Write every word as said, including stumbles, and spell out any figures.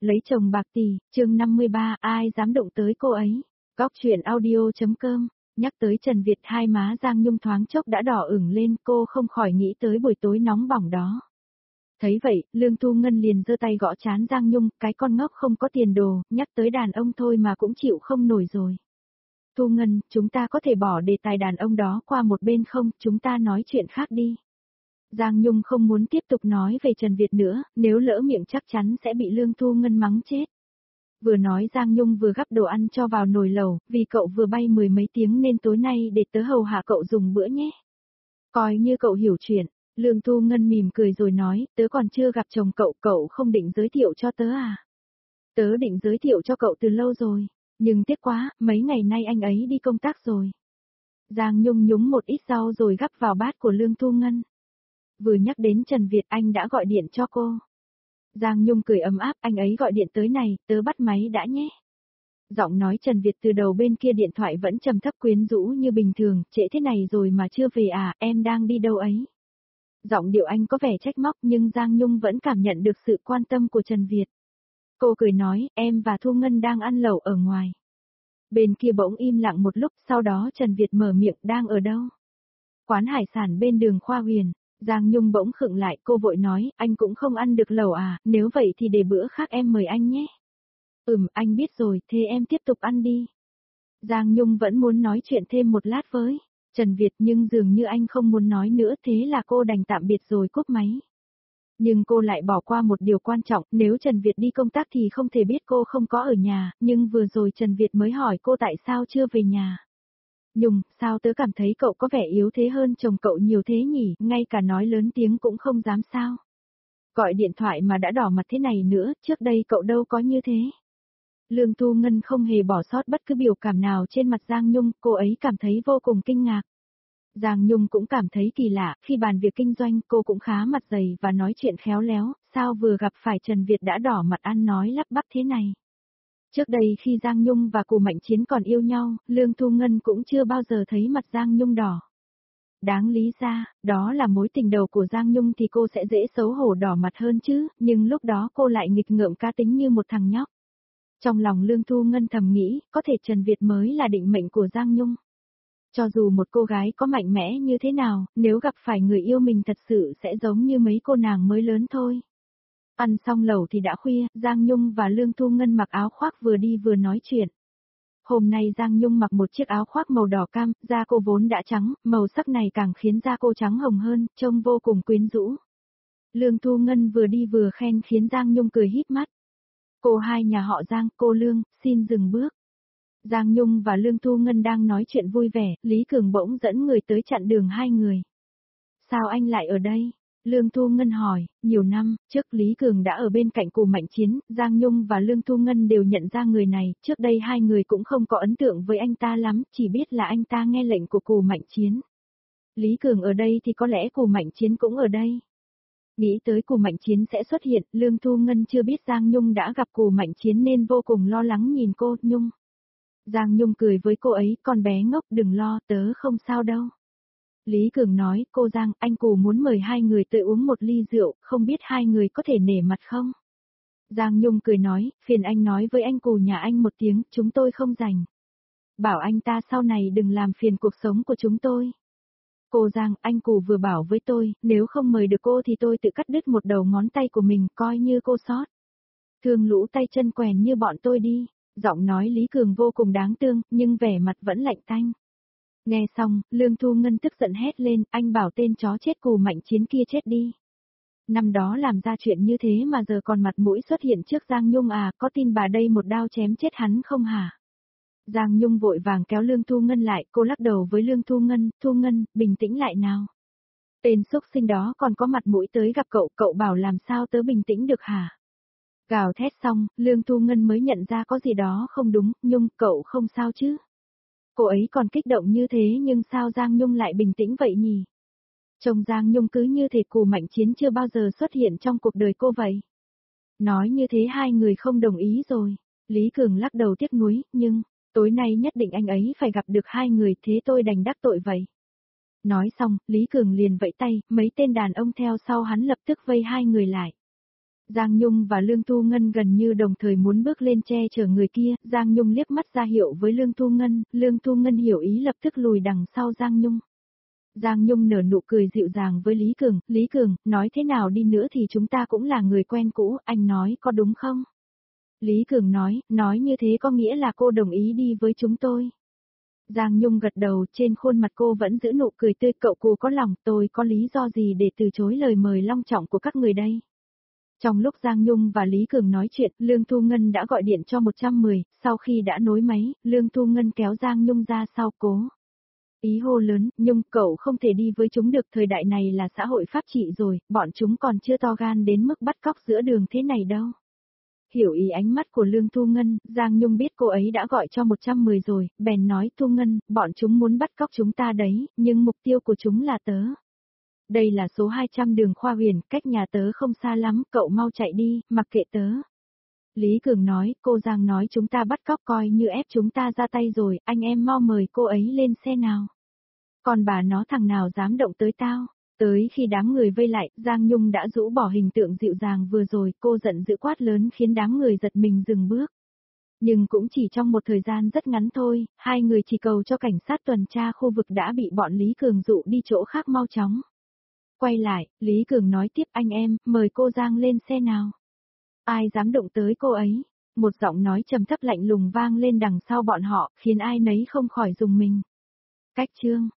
Lấy chồng bạc tỷ, chương năm mươi ba, ai dám động tới cô ấy. Góc chuyện audio.com, nhắc tới Trần Việt hai má Giang Nhung thoáng chốc đã đỏ ửng lên, cô không khỏi nghĩ tới buổi tối nóng bỏng đó. Thấy vậy, Lương Thu Ngân liền giơ tay gõ trán Giang Nhung, cái con ngốc không có tiền đồ, nhắc tới đàn ông thôi mà cũng chịu không nổi rồi. Thu Ngân, chúng ta có thể bỏ đề tài đàn ông đó qua một bên không, chúng ta nói chuyện khác đi. Giang Nhung không muốn tiếp tục nói về Trần Việt nữa, nếu lỡ miệng chắc chắn sẽ bị Lương Thu Ngân mắng chết. Vừa nói Giang Nhung vừa gắp đồ ăn cho vào nồi lẩu, vì cậu vừa bay mười mấy tiếng nên tối nay để tớ hầu hạ cậu dùng bữa nhé. Coi như cậu hiểu chuyện, Lương Thu Ngân mỉm cười rồi nói, tớ còn chưa gặp chồng cậu, cậu không định giới thiệu cho tớ à? Tớ định giới thiệu cho cậu từ lâu rồi, nhưng tiếc quá, mấy ngày nay anh ấy đi công tác rồi. Giang Nhung nhúng một ít rau rồi gắp vào bát của Lương Thu Ngân. Vừa nhắc đến Trần Việt anh đã gọi điện cho cô. Giang Nhung cười ấm áp, anh ấy gọi điện tới này, tớ bắt máy đã nhé. Giọng nói Trần Việt từ đầu bên kia điện thoại vẫn trầm thấp quyến rũ như bình thường, trễ thế này rồi mà chưa về à, em đang đi đâu ấy. Giọng điệu anh có vẻ trách móc nhưng Giang Nhung vẫn cảm nhận được sự quan tâm của Trần Việt. Cô cười nói, em và Thu Ngân đang ăn lẩu ở ngoài. Bên kia bỗng im lặng một lúc, sau đó Trần Việt mở miệng, đang ở đâu? Quán hải sản bên đường Khoa Huyền. Giang Nhung bỗng khựng lại, cô vội nói, anh cũng không ăn được lẩu à, nếu vậy thì để bữa khác em mời anh nhé. Ừm, anh biết rồi, thế em tiếp tục ăn đi. Giang Nhung vẫn muốn nói chuyện thêm một lát với Trần Việt nhưng dường như anh không muốn nói nữa, thế là cô đành tạm biệt rồi cúp máy. Nhưng cô lại bỏ qua một điều quan trọng, nếu Trần Việt đi công tác thì không thể biết cô không có ở nhà, nhưng vừa rồi Trần Việt mới hỏi cô tại sao chưa về nhà. Nhung, sao tớ cảm thấy cậu có vẻ yếu thế hơn chồng cậu nhiều thế nhỉ, ngay cả nói lớn tiếng cũng không dám sao. Gọi điện thoại mà đã đỏ mặt thế này nữa, trước đây cậu đâu có như thế. Lương Thu Ngân không hề bỏ sót bất cứ biểu cảm nào trên mặt Giang Nhung, cô ấy cảm thấy vô cùng kinh ngạc. Giang Nhung cũng cảm thấy kỳ lạ, khi bàn việc kinh doanh cô cũng khá mặt dày và nói chuyện khéo léo, sao vừa gặp phải Trần Việt đã đỏ mặt ăn nói lắp bắp thế này. Trước đây khi Giang Nhung và Cù Mạnh Chiến còn yêu nhau, Lương Thu Ngân cũng chưa bao giờ thấy mặt Giang Nhung đỏ. Đáng lý ra, đó là mối tình đầu của Giang Nhung thì cô sẽ dễ xấu hổ đỏ mặt hơn chứ, nhưng lúc đó cô lại nghịch ngợm cá tính như một thằng nhóc. Trong lòng Lương Thu Ngân thầm nghĩ, có thể Trần Việt mới là định mệnh của Giang Nhung. Cho dù một cô gái có mạnh mẽ như thế nào, nếu gặp phải người yêu mình thật sự sẽ giống như mấy cô nàng mới lớn thôi. Ăn xong lẩu thì đã khuya, Giang Nhung và Lương Thu Ngân mặc áo khoác vừa đi vừa nói chuyện. Hôm nay Giang Nhung mặc một chiếc áo khoác màu đỏ cam, da cô vốn đã trắng, màu sắc này càng khiến da cô trắng hồng hơn, trông vô cùng quyến rũ. Lương Thu Ngân vừa đi vừa khen khiến Giang Nhung cười híp mắt. Cô hai nhà họ Giang, cô Lương, xin dừng bước. Giang Nhung và Lương Thu Ngân đang nói chuyện vui vẻ, Lý Cường bỗng dẫn người tới chặn đường hai người. Sao anh lại ở đây? Lương Thu Ngân hỏi, nhiều năm, trước Lý Cường đã ở bên cạnh Cù Mạnh Chiến, Giang Nhung và Lương Thu Ngân đều nhận ra người này, trước đây hai người cũng không có ấn tượng với anh ta lắm, chỉ biết là anh ta nghe lệnh của Cù Mạnh Chiến. Lý Cường ở đây thì có lẽ Cù Mạnh Chiến cũng ở đây. Nghĩ tới Cù Mạnh Chiến sẽ xuất hiện, Lương Thu Ngân chưa biết Giang Nhung đã gặp Cù Mạnh Chiến nên vô cùng lo lắng nhìn cô, Nhung. Giang Nhung cười với cô ấy, con bé ngốc đừng lo, tớ không sao đâu. Lý Cường nói, cô Giang, anh Cù muốn mời hai người tới uống một ly rượu, không biết hai người có thể nể mặt không? Giang Nhung cười nói, phiền anh nói với anh Cù nhà anh một tiếng, chúng tôi không rảnh. Bảo anh ta sau này đừng làm phiền cuộc sống của chúng tôi. Cô Giang, anh Cù vừa bảo với tôi, nếu không mời được cô thì tôi tự cắt đứt một đầu ngón tay của mình, coi như cô sót. Thương lũ tay chân quèn như bọn tôi đi. Giọng nói Lý Cường vô cùng đáng thương, nhưng vẻ mặt vẫn lạnh tanh. Nghe xong, Lương Thu Ngân tức giận hét lên, anh bảo tên chó chết Cù Mạnh Chiến kia chết đi. Năm đó làm ra chuyện như thế mà giờ còn mặt mũi xuất hiện trước Giang Nhung à, có tin bà đây một đao chém chết hắn không hả? Giang Nhung vội vàng kéo Lương Thu Ngân lại, cô lắc đầu với Lương Thu Ngân, Thu Ngân, bình tĩnh lại nào. Tên xúc sinh đó còn có mặt mũi tới gặp cậu, cậu bảo làm sao tớ bình tĩnh được hả? Gào thét xong, Lương Thu Ngân mới nhận ra có gì đó không đúng, Nhung, cậu không sao chứ? Cô ấy còn kích động như thế nhưng sao Giang Nhung lại bình tĩnh vậy nhỉ? Trông Giang Nhung cứ như thể Cù Mạnh Chiến chưa bao giờ xuất hiện trong cuộc đời cô vậy. Nói như thế hai người không đồng ý rồi. Lý Cường lắc đầu tiếc nuối, nhưng, tối nay nhất định anh ấy phải gặp được hai người thế tôi đành đắc tội vậy. Nói xong, Lý Cường liền vẫy tay, mấy tên đàn ông theo sau hắn lập tức vây hai người lại. Giang Nhung và Lương Thu Ngân gần như đồng thời muốn bước lên che chở người kia, Giang Nhung liếc mắt ra hiệu với Lương Thu Ngân, Lương Thu Ngân hiểu ý lập tức lùi đằng sau Giang Nhung. Giang Nhung nở nụ cười dịu dàng với Lý Cường, Lý Cường, nói thế nào đi nữa thì chúng ta cũng là người quen cũ, anh nói có đúng không? Lý Cường nói, nói như thế có nghĩa là cô đồng ý đi với chúng tôi. Giang Nhung gật đầu, trên khuôn mặt cô vẫn giữ nụ cười tươi, cậu cô có lòng, tôi có lý do gì để từ chối lời mời long trọng của các người đây? Trong lúc Giang Nhung và Lý Cường nói chuyện, Lương Thu Ngân đã gọi điện cho một trăm mười, sau khi đã nối máy, Lương Thu Ngân kéo Giang Nhung ra sau cố. Ý hô lớn, Nhung, cậu không thể đi với chúng được, thời đại này là xã hội pháp trị rồi, bọn chúng còn chưa to gan đến mức bắt cóc giữa đường thế này đâu. Hiểu ý ánh mắt của Lương Thu Ngân, Giang Nhung biết cô ấy đã gọi cho một trăm mười rồi, bèn nói Thu Ngân, bọn chúng muốn bắt cóc chúng ta đấy, nhưng mục tiêu của chúng là tớ. Đây là số hai trăm đường Khoa Huyền, cách nhà tớ không xa lắm, cậu mau chạy đi, mặc kệ tớ. Lý Cường nói, cô Giang nói chúng ta bắt cóc coi như ép chúng ta ra tay rồi, anh em mau mời cô ấy lên xe nào. Còn bà nó thằng nào dám động tới tao? Tới khi đám người vây lại, Giang Nhung đã rũ bỏ hình tượng dịu dàng vừa rồi, cô giận dữ quát lớn khiến đám người giật mình dừng bước. Nhưng cũng chỉ trong một thời gian rất ngắn thôi, hai người chỉ cầu cho cảnh sát tuần tra khu vực đã bị bọn Lý Cường dụ đi chỗ khác mau chóng. Quay lại, Lý Cường nói tiếp anh em, mời cô Giang lên xe nào. Ai dám động tới cô ấy? Một giọng nói trầm thấp lạnh lùng vang lên đằng sau bọn họ, khiến ai nấy không khỏi rùng mình. Cách chương